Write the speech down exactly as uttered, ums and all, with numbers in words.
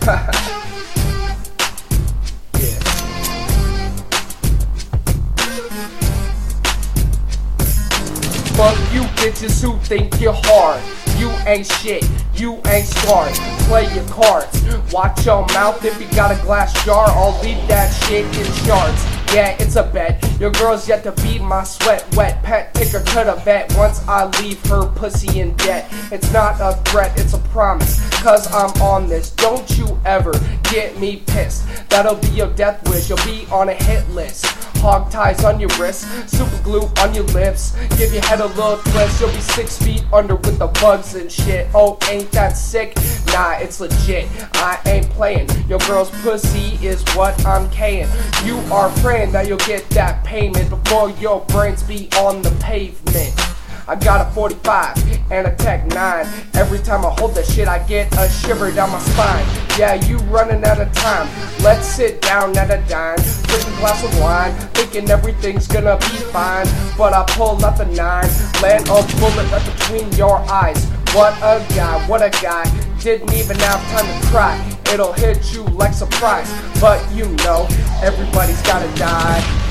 Yeah. Fuck you bitches who think you're hard. You ain't shit, you ain't smart. Play your cards, watch your mouth. If you got a glass jar, I'll leave that shit in shards. Yeah, it's a bet. Your girl's yet to beat my sweat wet pet. Take her to the vet once I leave her pussy in debt. It's not a threat, it's a promise, cause I'm on this. Don't you ever get me pissed. That'll be your death wish, you'll be on a hit list. Hog ties on your wrists, super glue on your lips. Give your head a little twist, you'll be six feet under with the bugs and shit. Oh, ain't that sick? Nah, it's legit, I ain't playing. Your girl's pussy is what I'm K'ing. You are praying that you'll get that payment before your brains be on the pavement. I got a forty-five and a Tech nine. Every time I hold that shit, I get a shiver down my spine. Yeah, you running out of time. Let's sit down at a dime, drink a glass of wine, thinking everything's gonna be fine. But I pull out the nine, land a bullet right between your eyes. What a guy, what a guy. Didn't even have time to cry. It'll hit you like surprise. But you know, everybody's gotta die.